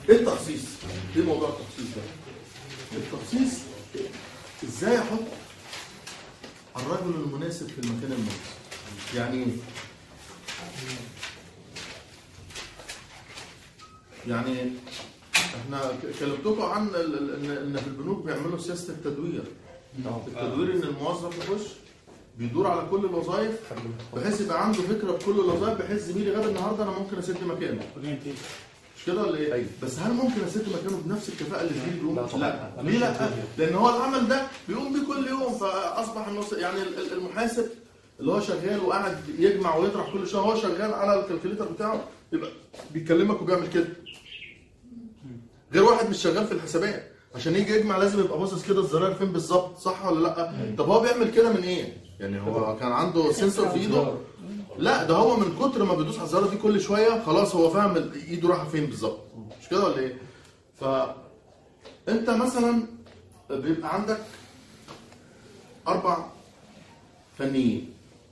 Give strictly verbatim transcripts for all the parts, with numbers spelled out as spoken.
ايه التخصيص؟ ايه موضوع التخصيص ده؟ التخصيص ازاي احط الرجل المناسب في المكان المناسب. يعني ايه؟ يعني احنا كلمتكم عن ان في البنوك بيعملوا سياسه التدوير. التدوير ان الموظف يخش بيدور على كل الوظائف بحيث يبقى عنده فكره بكل الوظائف، بحيث زميلي غدا النهارده انا ممكن اسد مكانه. مش كده ولا ايه؟ أيوة. بس هل ممكن اسد مكانه بنفس الكفاءه اللي زميلي بيقوم؟ لا, لا. ليه لا؟ لان هو العمل ده بيقوم بيه كل يوم، فاصبح النص يعني المحاسب اللي هو شغال وقاعد يجمع ويطرح كل شويه، هو شغال على الكالكوليتر بتاعه يبقى بيكلمك وبيعمل كده. غير واحد مش شغال في الحسابات عشان يجي يجمع لازم يبقى باصص كده الزراير فين بالظبط، صح ولا لا؟ طب هو بيعمل كده من ايه؟ يعني هو كان عنده سنسور في ايده؟ لا، ده هو من كتر ما بيدوس على الزرار دي كل شويه خلاص هو فاهم ايده رايحه فين بالظبط. مش كده ولا ايه؟ فانت مثلا بيبقى عندك اربع فنيين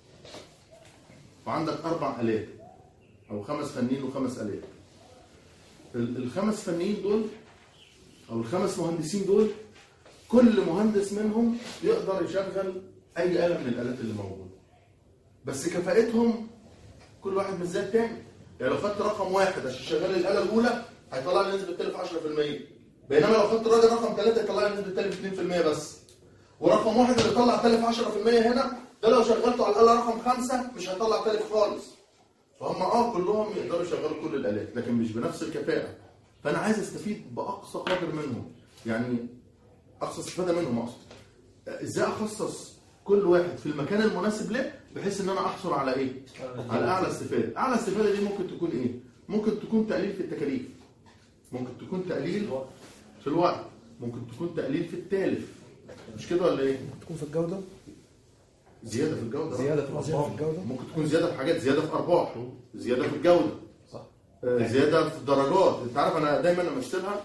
وعندك اربع الات او خمس فنيين وخمس الات. الخمس فنيين دول او الخمس مهندسين دول كل مهندس منهم يقدر يشغل اي آلة من الآلات اللي موجوده، بس كفاءتهم كل واحد مش زي الثاني. يعني لو خدت رقم واحد عشان شغال الآلة الأولى هيطلع لي نسبة تلف عشرة في المية، بينما لو خدت الراجل رقم ثلاثة هيطلع لي نسبة تلف اثنين في المية بس. ورقم واحد اللي طلع تلف عشرة في المية هنا ده لو شغلته على الآلة رقم خمسة مش هيطلع تلف خالص. فهم اه كلهم يقدروا يشغلوا كل الآلات لكن مش بنفس الكفاءة. فأنا عايز استفيد بأقصى قدر منهم، يعني أقصى استفادة منهم. أقصد ازاي اخصص كل واحد في المكان المناسب له بحيث ان انا احصل على ايه؟ على اعلى استفاده. اعلى استفاده دي ممكن تكون ايه؟ ممكن تكون تقليل في التكاليف، ممكن تكون تقليل في الوقت، ممكن تكون تقليل في التالف. مش كده ولا ايه؟ ممكن تكون في الجوده، زياده في الجوده، زياده في الارباح، ممكن تكون زياده في حاجات، زياده في ارباح، زياده في الجوده، صح، آه زياده في الدرجات. انت عارف انا دايما امثلها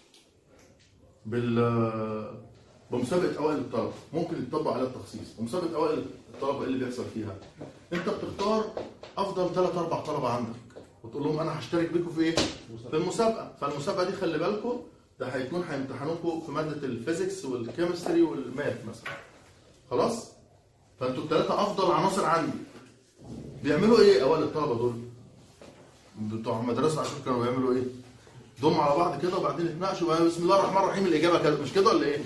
بال بمسابقه اوائل الطلبه، ممكن يتطبق عليها التخصيص. ومسابقه اوائل الطلبه ايه اللي بيحصل فيها؟ انت بتختار افضل ثلاث اربع طلبه عندك وتقول لهم انا هشترك بيكم في ايه؟ في المسابقه. فالمسابقه دي خلي بالكم ده هيكون هيمتحنوكم في ماده الفيزيكس والكيمستري والماث مثلا. خلاص؟ فانتوا الثلاثه افضل عناصر عندي. بيعملوا ايه اوائل الطلبه دول؟ بتوع المدرسه عشان كانوا بيعملوا ايه؟ ضموا على بعض كده وبعدين يتناقشوا بسم الله الرحمن الرحيم الاجابه كده. مش كده ولا ايه؟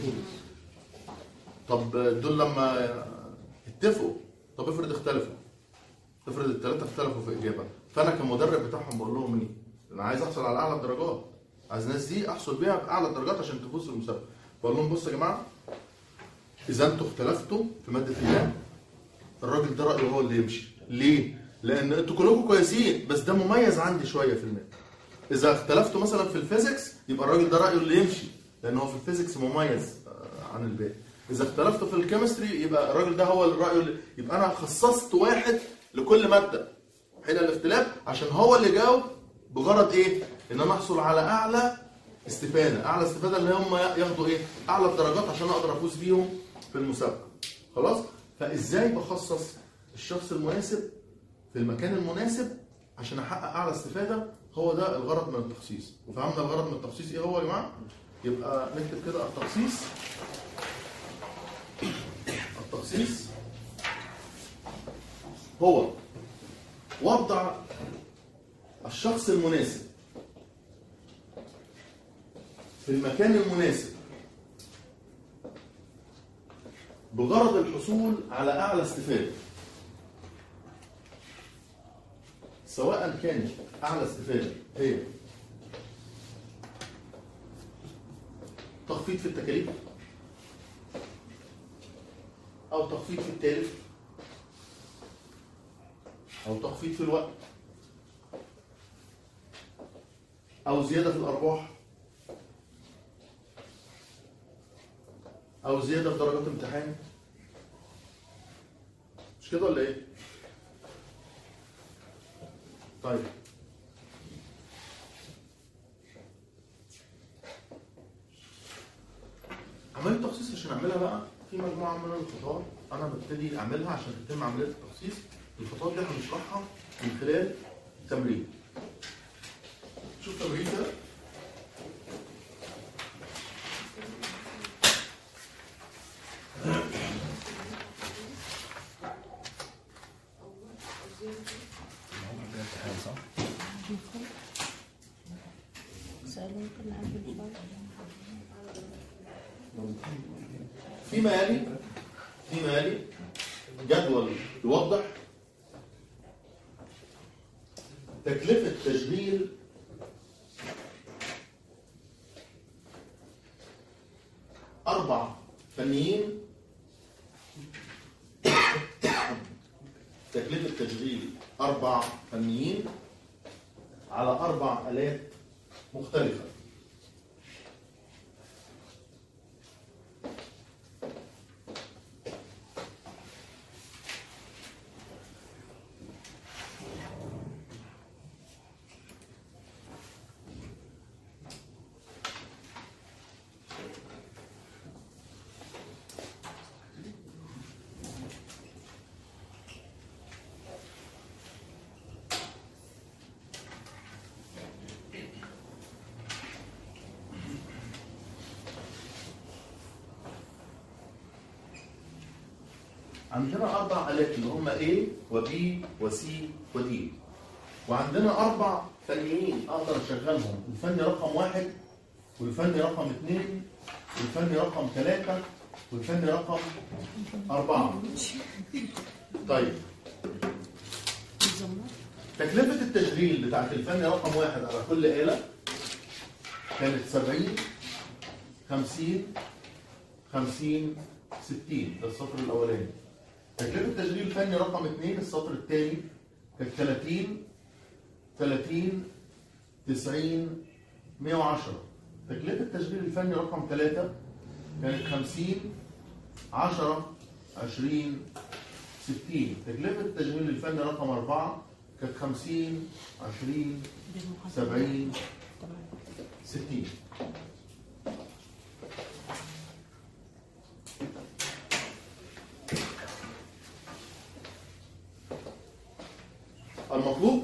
طب دول لما اتفقوا، طب افرض اختلفوا، افرض الثلاثه اختلفوا في اجابه، فانا كمدرب بتاعهم بقول لهم ايه؟ انا عايز احصل على اعلى الدرجات، عايز الناس دي احصل بيها باعلى الدرجات عشان تفوز في المسابقه. بقول لهم بصوا يا جماعه اذا انتوا اختلفتوا في ماده الماء الراجل ده رايه هو اللي يمشي. ليه؟ لان انتوا كلكم كويسين بس ده مميز عندي شويه في الماء. اذا اختلفتوا مثلا في الفيزيكس يبقى الراجل ده رايه اللي يمشي لان هو في الفيزيكس مميز عن الباقي. اذا اختلفتوا في الكيمستري يبقى الراجل ده هو اللي رايه اللي... يبقى انا خصصت واحد لكل ماده حين الاختلاف عشان هو اللي جاوب بغرض ايه؟ ان انا احصل على اعلى استفاده، اعلى استفاده اللي هم ياخدوا ايه؟ اعلى الدرجات عشان اقدر افوز بيهم في المسابقه. خلاص؟ فازاي بخصص الشخص المناسب في المكان المناسب عشان احقق اعلى استفاده؟ هو ده الغرض من التخصيص. وفهمنا الغرض من التخصيص ايه هو يا جماعه؟ يبقى نكتب كده التخصيص. التخصيص هو وضع الشخص المناسب في المكان المناسب بغرض الحصول على اعلى استفاده، سواء كانت اعلى استفاده هي تخفيض في التكاليف او تخفيض في التالف او تخفيض في الوقت او زياده في الارباح او زياده في درجات امتحان. مش كده ولا ايه؟ طيب عمليه التخصيص عشان اعملها بقى في مجموعه من الخطوات انا ببتدي اعملها عشان تتم عمليه التخصيص. الخطوات دي هنشرحها من خلال تمرين. شوف تمرين كده. فيما يلي فيما يلي جدول يوضح تكلفة تشغيل أربع فنيين تكلفة تشغيل أربع فنيين على أربع آلات مختلفة. عندنا أربع آلات اللي هم A و B و C و D، وعندنا أربع فنيين أقدر أشغلهم، الفني رقم واحد والفني رقم اثنين والفني رقم ثلاثة والفني رقم أربعة. طيب تكلفة التشغيل بتاعت الفني رقم واحد على كل آلة كانت سبعين خمسين خمسين ستين، ده السطر الأولاني. تكلفة تشغيل الفني رقم اثنين السطر الثاني كانت ثلاثين ثلاثين تسعين مئة وعشرة. تكلفة تشغيل الفني رقم ثلاثة كانت خمسين عشرة عشرين ستين. تكلفة تشغيل الفني رقم أربعة كانت خمسين عشرين سبعين ستين. المطلوب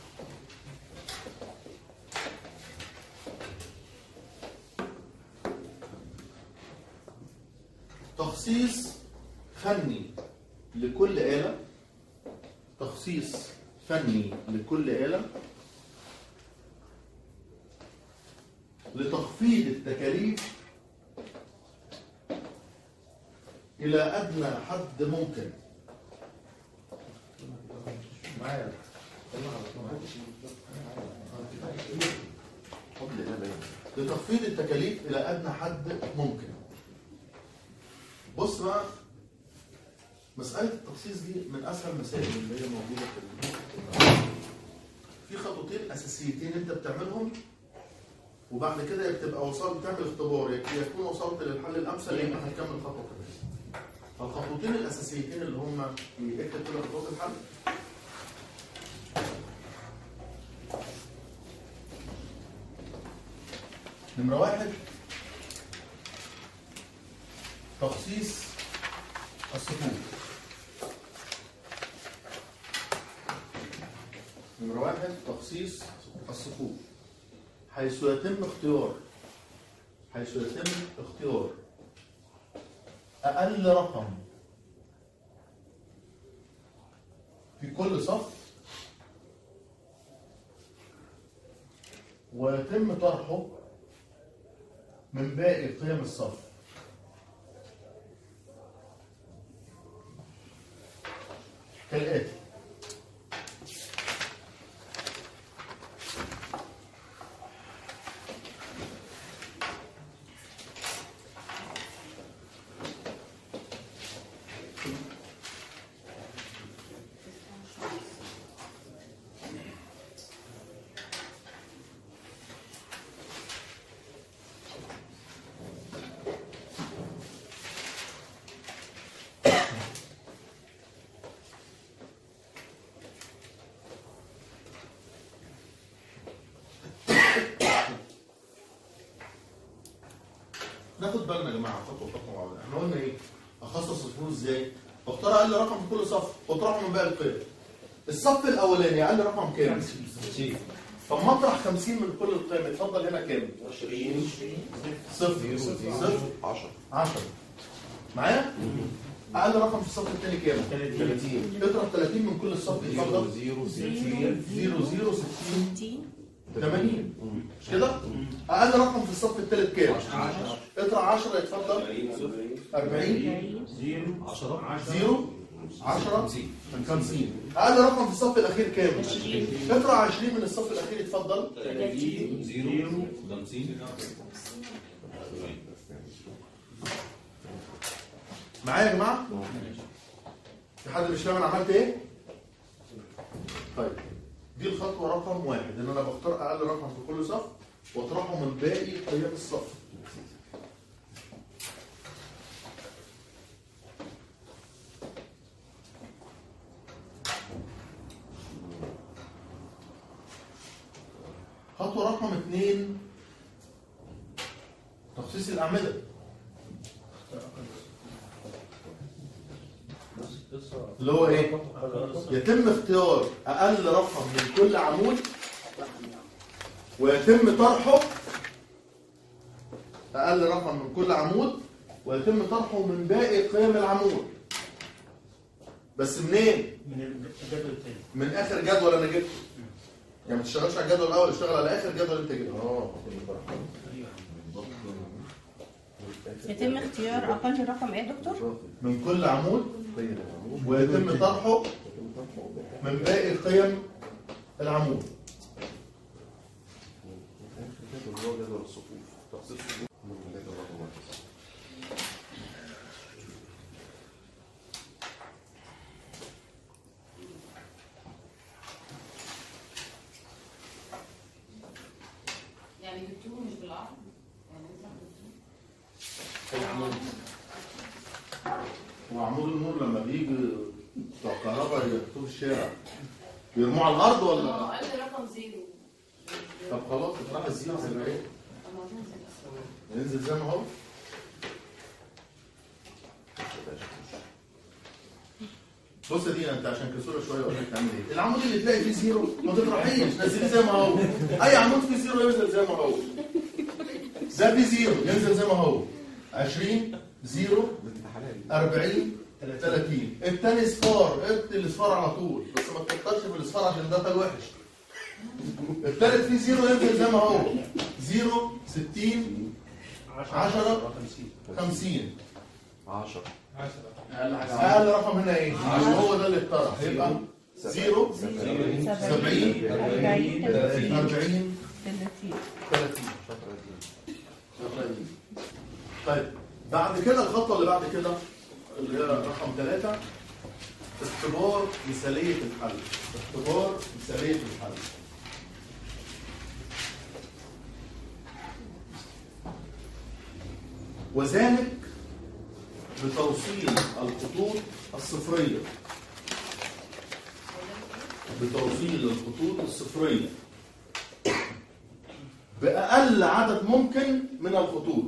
تخصيص فني لكل آلة، تخصيص فني لكل آلة لتخفيض التكاليف إلى أدنى حد ممكن. معايا لتخفيض التكاليف إلى أدنى حد ممكن. بص بقى، مسألة التخصيص دي من أسهل المسائل اللي هي موجودة في في خطوتين أساسيتين أنت بتعملهم، وبعد كده يا بتبقى وصلت تعمل اختبار، يا تكون وصلت للحل الأمثل يا إما هتكمل خطوة كمان. فالخطوتين الأساسيتين اللي هم اكتب كده خطوات الحل. نمرة واحد تخصيص الصفوف. نمرة واحد تخصيص الصفوف حيث يتم اختيار حيث يتم اختيار أقل رقم في كل صف ويتم طرحه من باقي قيم الصف. كالآتي: ناخد بالنا يا جماعه خطوه خطوه مع بعض. احنا قلنا ايه؟ اخصص الفلوس ازاي؟ بختار اقل رقم في كل صف واطرحه من باقي القيم. الصف الاولاني اقل رقم كام؟ خمسين. طب ما اطرح خمسين من كل القيم، اتفضل هنا كام؟ عشرين صفر صفر عشرة عشرة. معايا؟ اقل رقم في الصف الثاني كام؟ ثلاثين. اطرح ثلاثين من كل الصف، اتفضل. صفر صفر ستين ثمانين مش كده؟ اقل رقم في الصف الثالث كام؟ اطرح عشرة يتفضل أربعين زيرو عشرة خمسين. اقل رقم في الصف الاخير كام؟ اطرح عشرين من الصف الاخير يتفضل زيرو خمسين. معايا يا جماعه؟ في حد مش فاهم انا عملت ايه؟ طيب دي الخطوه رقم واحد، ان انا بختار اقل رقم في كل صف واطرحه من باقي قيم الصف. خطوه رقم اثنين تخصيص الاعمده. اللي هو ايه؟ يتم اختيار اقل رقم من كل عمود ويتم طرحه اقل رقم من كل عمود ويتم طرحه من باقي قيم العمود. بس منين؟ من الجدول الثاني. من اخر جدول انا جبته. يعني ما تشتغلش على الجدول الاول، اشتغل على اخر جدول انت جبته. اه يتم اختيار اقل رقم ايه يا دكتور؟ من كل عمود ويتم طرحه من باقي قيم العمود. يعني جبتوه مش بالعرض؟ وعمود النور لما بيجي بتوع الكهرباء يحطوه في الشارع بيرموه على الارض ولا؟ اه قال لي رقم زيرو. طب خلاص اطرح الزيرو زي ما هي. ينزل زي ما هو. بص دي انت عشان كسوره شويه اقول لك تعمل ايه؟ العمود اللي تلاقي فيه زيرو ما تطرحيش، نزليه زي ما هو. اي عمود فيه زيرو ينزل زي ما هو. ده فيه زيرو ينزل زي ما هو. عشرين زيرو أربعين ثلاثين. الثاني صفار، اكتب الاصفار على طول، بس ما تكترش في الاصفار عشان ده ده الوحش. الثالث فيه زيرو ينزل زي ما هو. زيرو ستين عشرة خمسين عشرة. اقل رقم هنا ايه؟ هو ده اللي اقترح هيبقى زيرو سبعين أربعين أربعين ثلاثين. ثلاثين. طيب بعد كده الخطوه اللي بعد كده اللي هي رقم ثلاثة اختبار مثاليه الحل. اختبار مثاليه الحل. وذلك بتوصيل الخطوط الصفريه. بتوصيل الخطوط الصفريه بأقل عدد ممكن من الخطوط.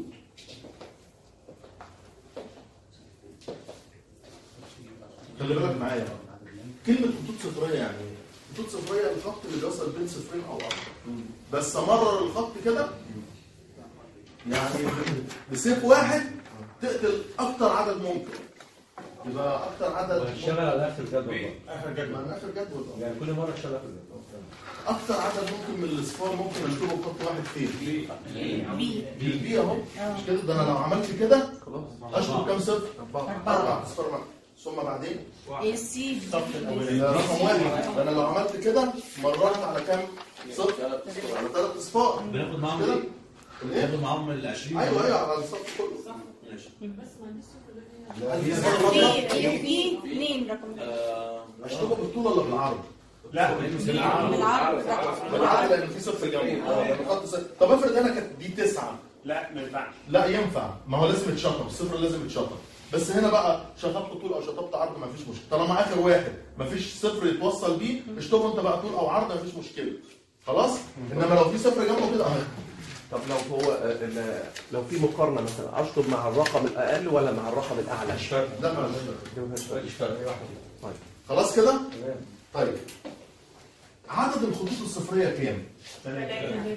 خلي بالك معايا كلمة خطوط صفرية يعني ايه؟ خطوط صفرية الخط اللي بيوصل بين صفرين أو أكتر. بس مرر الخط كده يعني بسيف واحد تقتل أكتر عدد ممكن. يبقى أكتر عدد وهتشتغل على آخر جدول. اخر جدول. مع آخر جدول. يعني كل مرة اشتغل في الجدول. أكتر عدد ممكن من الأصفار ممكن أكتبه خط واحد فين؟ بي. بالبي أهو. مش كده؟ ده أنا لو عملت كده أشطب كام صفر؟ أربع أصفار. ثم بعدين ايه سي الصف الاولاني. رقم واحد. انا لو عملت كده مررت على كام صفر؟ على ثلاث اصفار. بناخد معاهم كده؟ ايه؟ الايه؟ بناخد معاهم ال عشرين. ايوه ايوه على الصف كله. ماشي. بس ما عنديش صفر في في اثنين رقم آه، اشتغل بالطول ولا بالعرض؟ لا بالعرض. بالعرض لان في صفر جنبه. اه خط صفر. طب افرض انا كانت دي تسعه. لا ما ينفعش. لا ينفع، ما هو لازم يتشطب، الصفر لازم يتشطب. بس هنا بقى شطبت طول او شطبت عرض ما فيش مشكله. طالما اخر واحد ما فيش صفر يتوصل بيه اشطبه انت بقى طول او عرض ما فيش مشكله. خلاص؟ انما لو في صفر جنبه كده اهو. طب لو هو ال- لو في مقارنه مثلا اشطب مع الرقم الاقل ولا مع الرقم الاعلى؟ مش فارق. لا ما مش فارق. طيب خلاص كده؟ طيب عدد الخطوط الصفريه كام؟ ثلاثة.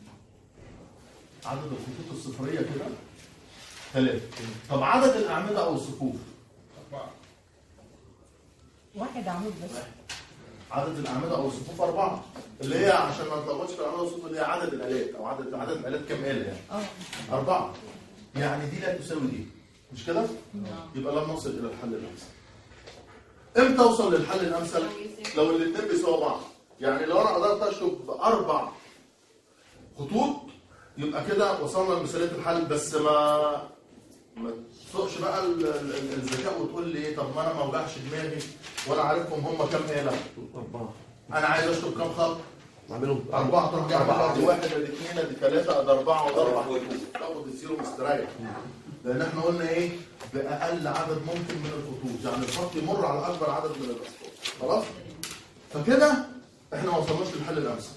عدد الخطوط الصفريه كده ثلاثة. طب عدد الأعمدة أو الصفوف؟ واحد عمود بس. عدد الاعمده او الصفوف اربعه، اللي هي عشان ما نتلخبطش في الاعمده والصفوف اللي هي عدد الالات او عدد عدد الالات كام آلة يعني؟ اه اربعه. يعني دي لا تساوي دي، مش كده؟ يبقى لم نصل الى الحل الامثل. امتى اوصل للحل الامثل؟ لو الاثنين بيساووا بعض. يعني لو انا قدرت اشطب باربع خطوط يبقى كده وصلنا لمثاليه الحل، بس ما ما تسوقش بقى ال- ال- الذكاء وتقول لي طب ما انا ما وجعش دماغي وانا عارفهم هم كام آلة. أربعة. انا عايز اشطب كام خط؟ اعملهم أربعة. تروح جاي أربعة. ادي واحد ادي اثنين ادي ثلاثة ادي أربعة وادي أربعة خطوط. تاخد الزيرو مستريح. لأن احنا قلنا إيه؟ بأقل عدد ممكن من الخطوط، يعني الخط يمر على أكبر عدد من الأسطح. خلاص؟ فكده احنا ما وصلناش للحل الأمثل.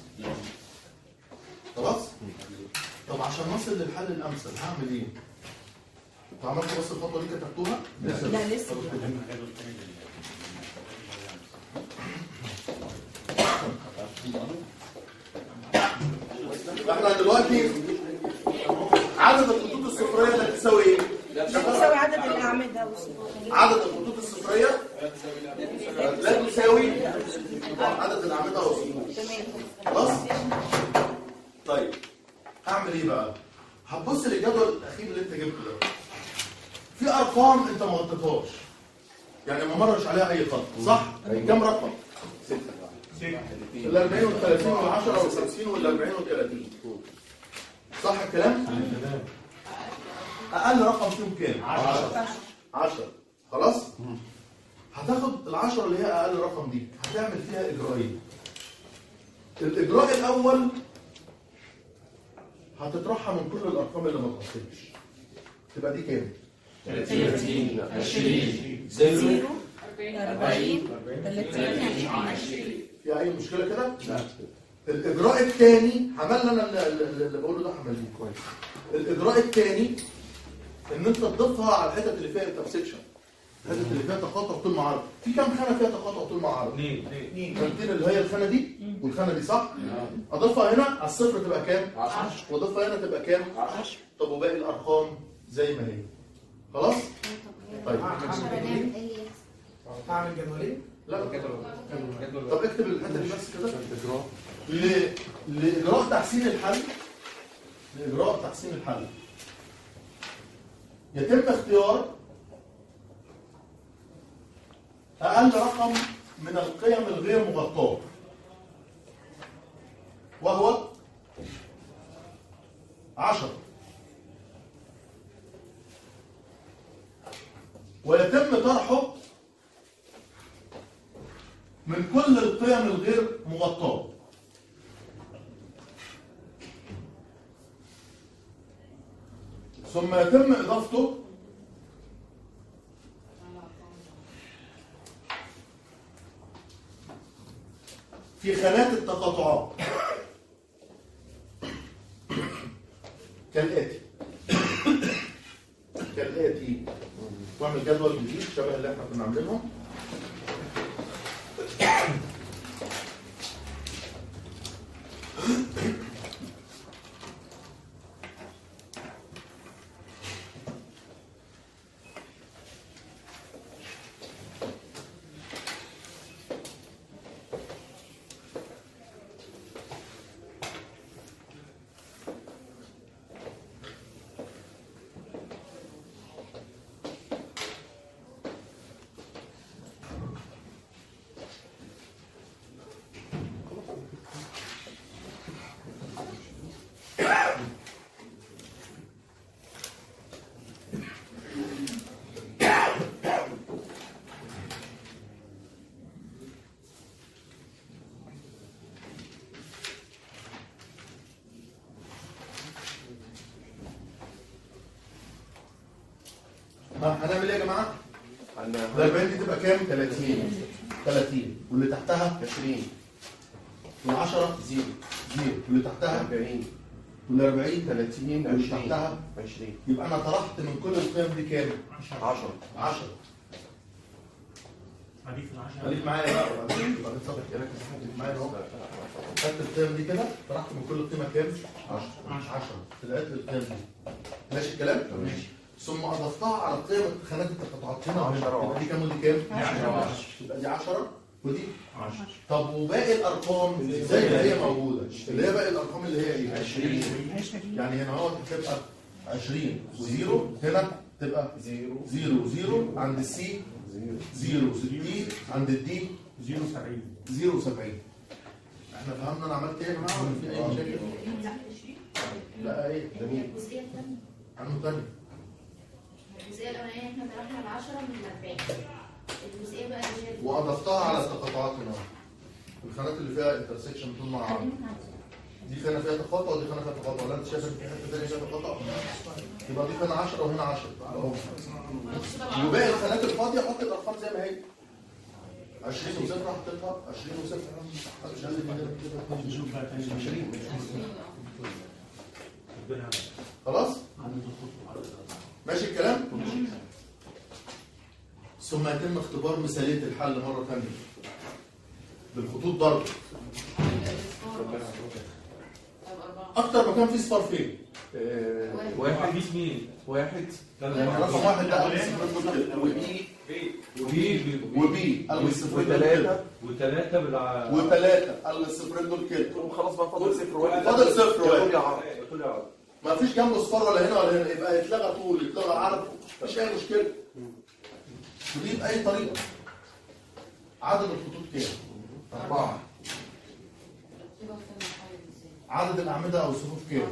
خلاص؟ طب عشان نصل للحل الأمثل هعمل إيه؟ انتوا عملتوا بس الخطوة دي كتبتوها؟ لا لسه. احنا دلوقتي عدد الخطوط الصفريه لا تساوي ايه؟ بتساوي عدد الاعمده والصفوف. عدد الخطوط الصفريه لا تساوي عدد الاعمده والصفوف. تمام. خلاص؟ طيب هعمل ايه بقى؟ هتبص للجدول الاخير اللي انت جبته ده. في ارقام انت ما غطيتهاش. يعني ما مرش عليها اي خط، صح؟ كم رقم؟ ال أربعين وال ثلاثين وال عشرة وال خمسين وال أربعين وال ثلاثين. صح الكلام؟ اقل رقم فيهم كام؟ عشرة. عشرة. خلاص؟ هتاخد العشرة اللي هي اقل رقم دي، هتعمل فيها اجراءين. الاجراء الاول هتطرحها من كل الارقام اللي ما تغطيتش. تبقى دي كام؟ ثلاثين عشرين زيرو أربعين ثلاثين عشرين. في اي مشكله كده؟ لا. الاجراء الثاني عملنا انا اللي, اللي بقوله ده عمليه كويس. الاجراء الثاني ان انت تضيفها على الحتت اللي فيها انترسكشن، الحتت اللي فيها تقاطع طول مع عرض. في كام خانه فيها تقاطع طول مع عرض؟ اثنين. اثنين خانتين اللي هي الخانه دي والخانه دي، صح؟ اضيفها هنا على الصفر تبقى كام؟ عشرة. واضيفها هنا تبقى كام؟ عشرة. طب وباقي الارقام زي ما هي. خلاص؟ طيب اعمل جدولين؟ لا طب اكتب الحته دي بس كده. ل... لاجراء تحسين الحل لاجراء تحسين الحل يتم اختيار اقل رقم من القيم الغير مغطاه، وهو عشرة، ويتم طرحه من كل القيم الغير مغطاه. ثم يتم اضافته في خانات التقاطعات كالاتي كالاتي واعمل جدول جديد شبه اللي احنا كنا عاملينهم. هنعمل ايه يا جماعه؟ ال أربعين دي تبقى كام؟ ثلاثين. ثلاثين واللي تحتها عشرين. والعشرة زيرو. زيرو واللي تحتها أربعين. والأربعين ثلاثين واللي تحتها عشرين. يبقى انا طرحت من كل القيم دي كام؟ عشرة. عشرة. هديك العشرة. خليك معايا بقى وبعدين وبعدين صبح ركز معايا اهو. خدت القيم دي كده طرحت من كل قيمه كام؟ عشرة. عشرة. طلعت لي القيم دي. ماشي الكلام؟ ماشي. ثم اضفتها على قيمه خانات التقاطعات هنا عشرة. يبقى دي كام ودي كام؟ عشرة. يبقى دي عشرة ودي عشرة. طب وباقي الارقام زي ما هي موجوده، اللي هي باقي الارقام اللي هي ايه؟ عشرين. يعني هنا اهو هتبقى عشرين وزيرو، هنا تبقى زيرو زيرو زيرو عند السي زيرو ستين، عند الدي زيرو سبعين. زيرو سبعين. احنا فهمنا انا عملت ايه يا جماعه ولا في اي مشاكل؟ لا ايه؟ جميل. الجزئية الثانية عنه تاني. الجزئية الأولانية احنا طرحنا العشرة من الأربعين. الجزئية بقى اللي هي واضفتها على التقاطعات هنا. الخانات اللي فيها انترسكشن طول مع بعض. دي خانه فيها تقاطع ودي خانه فيها تقاطع، ولا انت شايف ان في حته ثانيه فيها تقاطع؟ يبقى دي خانه عشرة وهنا عشرة اهو. وباقي الخانات الفاضيه حط الارقام زي ما هي. عشرين وصفر حطيتها، عشرين وصفر مش عايز كده. نشوف بقى تاني. عشرين خلاص؟ ماشي الكلام؟ ثم يتم اختبار مثاليه الحل مره ثانيه بالخطوط برضه. اكتر مكان فيه صفار فين؟ واحد مين؟ واحد يعني رقم واحد ده ألف صفر وبي وبي وبي ألف صفر وثلاثة وثلاثة بالع وثلاثة ألف صفرين دول كده. خلاص بقى فاضل صفر واحد. فاضل صفر واحد. يا عرض يا عرض. ما فيش جنبه صفار ولا هنا ولا هنا، يبقى يتلغى طول يتلغى عرض، مفيش أي مشكلة. ودي بأي طريقة. عدد الخطوط كام؟ أربعة. عدد الأعمدة أو الصفوف كام؟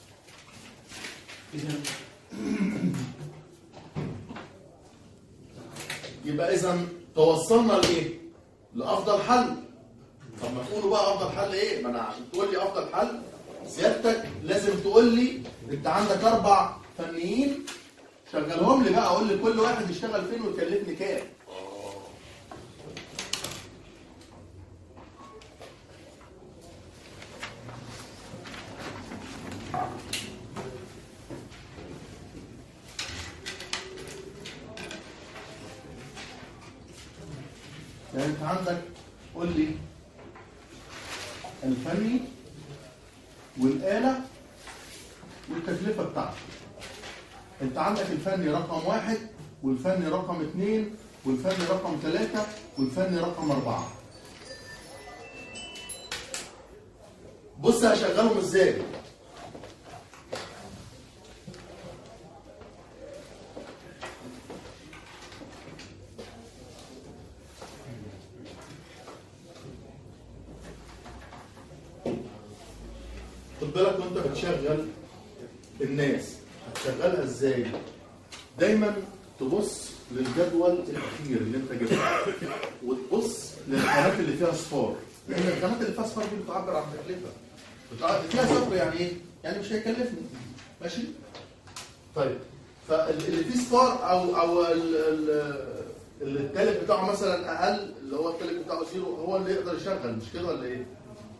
يبقى إذا توصلنا لإيه؟ لأفضل حل. طب ما تقولوا بقى أفضل حل إيه؟ ما أنا عشان تقول لي أفضل حل سيادتك لازم تقول لي أنت عندك أربع فنيين شغلهم لي بقى، أقول لي كل واحد يشتغل فين ويكلفني كام. يعني انت عندك قول لي الفني والآلة والتكلفة بتاعته. انت عندك الفني رقم واحد والفني رقم اثنين والفني رقم ثلاثة والفني رقم أربعة. بص هشغلهم ازاي. خد بالك وانت بتشغل الناس هتشغلها ازاي؟ دايما تبص للجدول الاخير اللي انت جبته وتبص للخانات اللي فيها صفار، لان الخانات اللي فيها صفار دي بتعبر عن تكلفه. بتعبر فيها صفر يعني ايه؟ يعني مش هيكلفني. ماشي؟ طيب فاللي فيه صفار او او اللي التالت بتاعه مثلا اقل، اللي هو التالت بتاعه زيرو، هو اللي يقدر يشغل، مش كده ولا ايه؟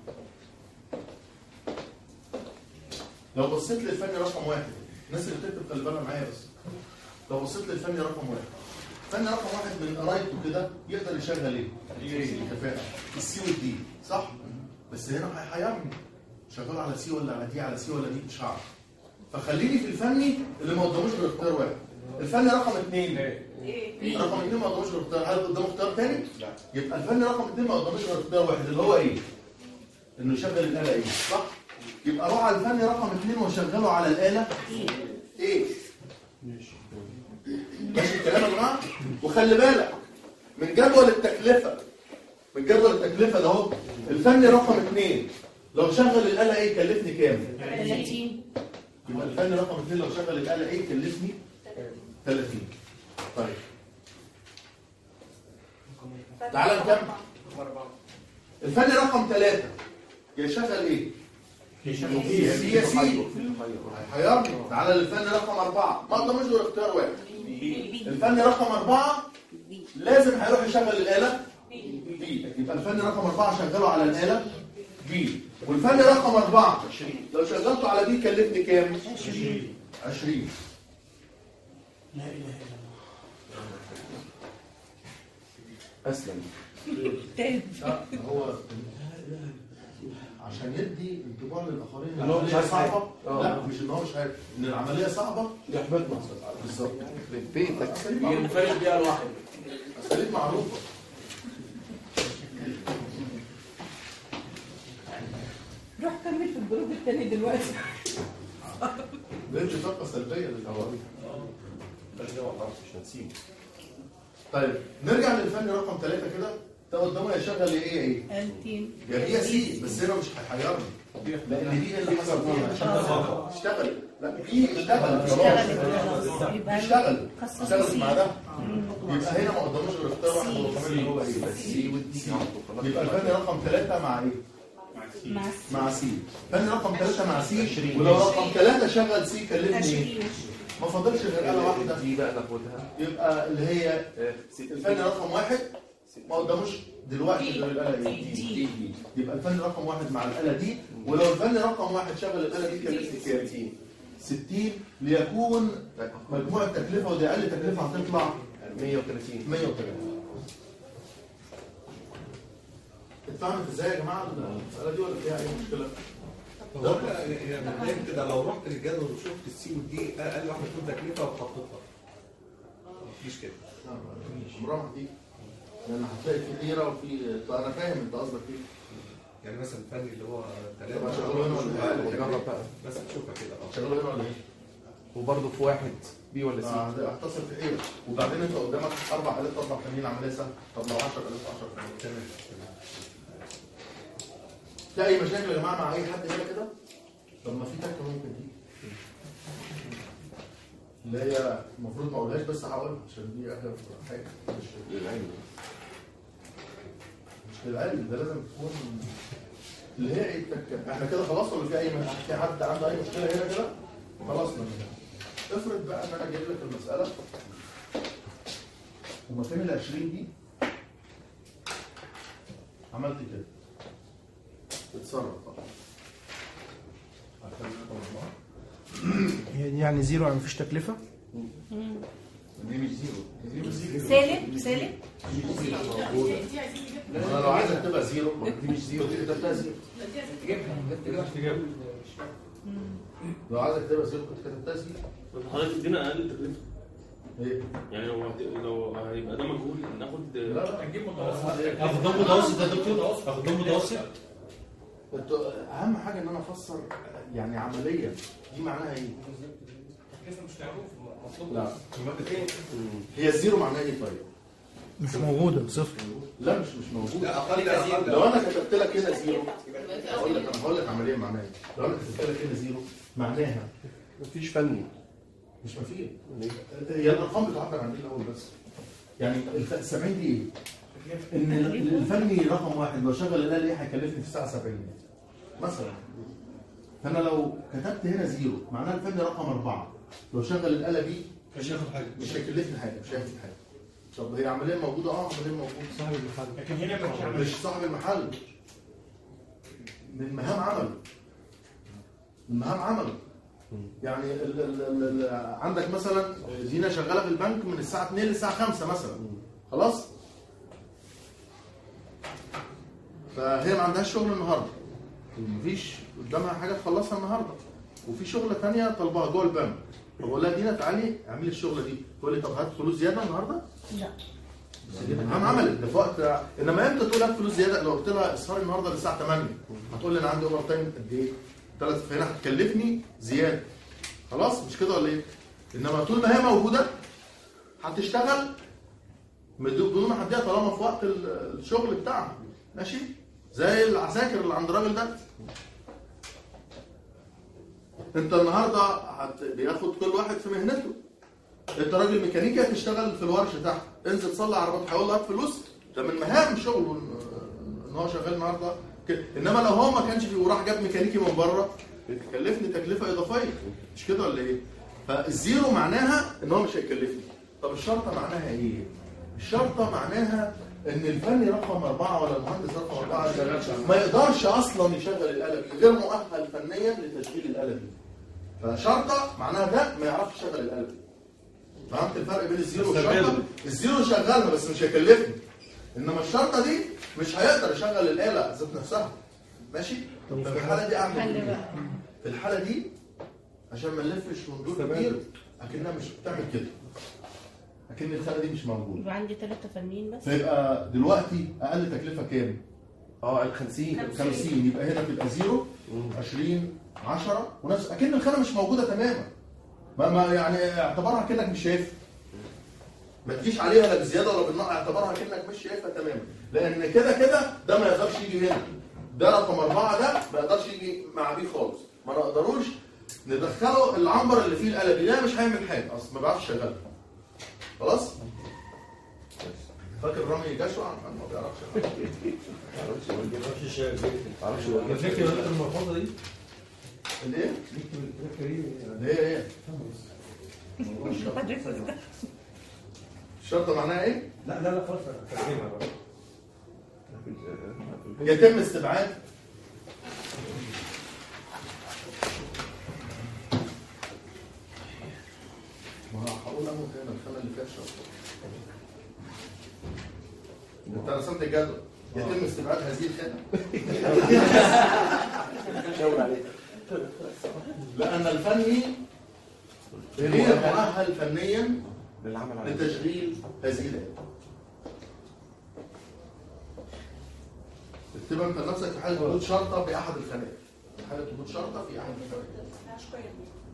لو بصيت للفني رقم واحد، الناس اللي بتكتب خلي بالها معايا بس. لو بصيت للفني رقم واحد، الفني رقم واحد من قرايته كده يقدر يشغل ايه؟ الكفاءة. السي والدي، صح؟ بس هنا هيحيرني. شغال على سي ولا على دي، على سي ولا دي، مش هعرف. فخليني في الفني اللي ما قداموش غير اختيار واحد. الفني رقم اثنين. ايه؟ رقم اثنين ما قداموش غير اختيار، هل قدامه اختيار ثاني؟ لا. يبقى الفني رقم اثنين ما قداموش غير اختيار واحد اللي هو ايه؟ انه يشغل الآلة ايه؟ صح؟ يبقى اروح على الفني رقم اثنين واشغله على الآلة ايه؟ ماشي. ماشي الكلام يا جماعه؟ وخلي بالك من جدول التكلفه، من جدول التكلفه ده اهو، الفني رقم اثنين لو شغل الآلة ايه يكلفني كام؟ ثلاثين. يبقى الفني رقم اثنين لو شغل الآلة ايه يكلفني ثلاثين. طيب تعالى نكمل. الفني رقم ثلاثة يشغل ايه؟ سي سي. هيحيرني. تعالى للفني رقم أربعة، ما قداموش غير اختيار واحد. الفني رقم أربعة لازم هيروح يشغل الآلة بي. يبقى الفني رقم أربعة شغله على الآلة بي. والفني رقم أربعة لو شغلته على بي كلفني كام؟ عشرين. عشرين. لا إله إلا الله. أسلم. هو عشان يدي انطباع للاخرين ان هو مش عارف صعبه. اه. لا مش ان هو مش عارف ان العمليه صعبه يحبطنا بالظبط. بيتك ينفرد بيها لوحده. اساليب معروفه. روح كمل في الجروب التاني دلوقتي. بقتش طاقه سلبيه للاول. ده والله مش هنسيبه. طيب نرجع للفن رقم ثلاثة كده. ده قدامه يشغل ايه ايه؟ التين يا بي يا سي، بس هنا مش هيحيرني لان دي اللي حصل فيها. اشتغل. لا دي اشتغل خلاص. اشتغلت يبقى اشتغل خصص اشتغلت سي. مع ده. يبقى هنا ما قداموش غير اختيار واحد سي. والرقم اللي هو ايه؟ السي والدي يبقى الفن رقم ثلاثة مع ايه؟ مع السي. مع سي. فن رقم ثلاثة مع سي، عشرين. ولو رقم ثلاثة شغل سي كلمني ايه؟ عشرين. ما فاضلش غير آلة واحدة. دي بقى ناخدها. يبقى اللي هي الفن رقم واحد ما قداموش دلوقتي غير الآلة ايه؟ دي. دي. يبقى الفن رقم واحد مع الآلة دي، ولو الفن رقم واحد شغل الآلة دي كلفني كام؟ ستين ليكون مجموع التكلفة، ودي أقل تكلفة هتطلع مية وثلاثين. مية وثلاثين. اتفهمت ازاي يا جماعة المسألة دي ولا فيها أي مشكلة؟ هو انا يعني مبدئيا كده لو رحت للجدول وشفت السي والدي اقل واحده فيهم تكلفه وحطيتها مفيش كده. عمرها ما هتيجي. لأن هتلاقي في حيرة وفي أنا فاهم أنت قصدك إيه. يعني مثلا الفني اللي هو طب هشغله هنا ولا إيه؟ نجرب بقى. بس تشوفها كده اه هشغله هنا ولا إيه؟ وبرضه في واحد بي ولا سي؟ اه ده هتصل في حيرة. وبعدين أنت قدامك أربع آلاف أربع فنانين عملية سهلة. طب لو عشرة آلاف عشرة فنانين. تمام تمام. في أي مشاكل يا جماعة مع أي حد هنا كده؟ طب ما في تكة ممكن تيجي. اللي هي المفروض ما اقولهاش بس هقولها عشان دي اخر حاجه مش للعلم. مش للعلم، ده لازم تكون اللي هي ايه التكه. احنا كده خلاص ولا في اي في حد عنده اي مشكله هنا كده؟ خلصنا منها. افرض بقى ان انا اجيب لك المساله هما فين ال عشرين دي؟ عملت كده اتصرف بقى. هي دي يعني زيرو، يعني مفيش تكلفة؟ دي مش زيرو. دي مش زيرو. سالب سالب. انا لو عايزك تبقى زيرو دي مش زيرو، دي كتبتها زيرو. لو عايزك تبقى زيرو كنت كتبتها زيرو. حضرتك تدينا اقل تكلفه. ايه؟ يعني لو لو هيبقى ده مجهول ناخد لا لا هنجيب متوسط. اخد دور متوسط يا دكتور، اخد دور متوسط. انتوا اهم حاجه ان انا افسر يعني عمليا دي معناها ايه؟ لا هي الزيرو معناها ايه طيب؟ مش موجودة، صفر. لا مش مش موجود. لا اقل اقل لو انا كتبت لك هنا زيرو هقول لك انا هقول لك عمليا معناها ايه؟ لو انا كتبت لك هنا زيرو معناها مفيش فني. مش مفيد. هي الارقام بتعبر عن ايه الاول بس؟ يعني ال سبعين دي ايه؟ ان الفني رقم واحد لو شغل الاله ايه هيكلفني في الساعه سبعين مثلا. فانا لو كتبت هنا زيرو معناها الفني رقم اربعه لو شغل الاله دي مش هياخد حاجه، مش هيكلفني حاجه، مش هياخد حاجه. طب هي عمليه موجوده؟ اه عمليه موجوده. صاحب المحل. لكن هنا مفيش عمل. مش صاحب المحل. من مهام عمله. من مهام عمله. يعني ال ال ال ال عندك مثلا زينه شغاله في البنك من الساعه اتنين للساعه خمسة مثلا. خلاص؟ فهي ما عندهاش شغل النهارده. مفيش قدامها حاجه تخلصها النهارده. وفي شغله ثانيه طالباها جوه البنك. فبقول لها دينا تعالي اعملي الشغله دي. تقول لي طب هات فلوس زياده النهارده؟ لا. مهام عملت ده في وقت. انما امتى تقول هات فلوس زياده؟ لو قلت لها اسهري النهارده للساعه تمانية هتقول لي انا عندي اوفر تايم قد ايه؟ ثلاث فهنا هتكلفني زياده. خلاص مش كده ولا ايه؟ انما طول ما هي موجوده هتشتغل بدون ما حدها طالما في وقت الشغل بتاعها. ماشي؟ زي العساكر اللي عند الراجل ده. انت النهارده هت... بياخد كل واحد في مهنته. انت راجل ميكانيكي هتشتغل في الورشه تحت، انزل صلي عربات هيقول له هات فلوس. ده من مهام شغله ان هو شغال النهارده كده. انما لو هو ما كانش فيه وراح جاب ميكانيكي من بره يكلفني تكلفه اضافيه. مش كده ولا ايه؟ فالزيرو معناها ان هو مش هيكلفني. طب الشرطه معناها ايه؟ الشرطه معناها ان الفني رقم اربعه ولا المهندس رقم اربعه ما يقدرش اصلا يشغل الاله دي، غير مؤهل فنيا لتشغيل الاله دي. فشرطه معناها ده ما يعرفش يشغل الاله دي. فهمت الفرق بين الزيرو والشرطه؟ الزيرو شغالنا بس مش هيكلفني. انما الشرطه دي مش هيقدر يشغل الاله ذات نفسها. ماشي؟ طب في الحاله دي اعمل ايه؟ في الحاله دي عشان ما نلفش وندور كتير اكنها مش بتعمل كده. اكن الخانه دي مش موجوده. يبقى عندي ثلاثة فنيين بس. فيبقى دلوقتي اقل تكلفه كام؟ اه ال خمسين خمسين. يبقى هنا تبقى زيرو، عشرين، عشرة، ونفس اكن الخانه مش موجوده تماما. ما, ما يعني اعتبرها كانك مش شايفها. ما تجيش عليها لا بزياده ولا بالنقص، اعتبرها كانك مش شايفها تماما، لان كده كده ده ما يقدرش يجي هنا. ده رقم أربعة ده ما يقدرش يجي مع دي خالص، ما نقدروش ندخله العنبر اللي فيه القلب ده، مش هيعمل حاجه اصلا، ما بيعرفش يشغلها. خلاص؟ فاكر رامي جشع؟ ما بيعرفش ما بيعرفش يشتغل. ما اعرفش الفكره الملحوظه دي الايه؟ نكتب الفكره دي اللي هي ايه؟ الشرطه معناها ايه؟ لا لا لا خلاص ترجمها بقى. يتم استبعاد ما هقول له هنا الخانه اللي فيها الشرطه. انت رسمت الجدول. يتم استبعاد هذه الخانه شاور عليك. لان الفني غير مؤهل فنيا للعمل على لتشغيل هذه الآلة. اكتبها انت لنفسك في حاله وجود شرطه في احد الخانات. في حاله وجود شرطه في احد الخانات.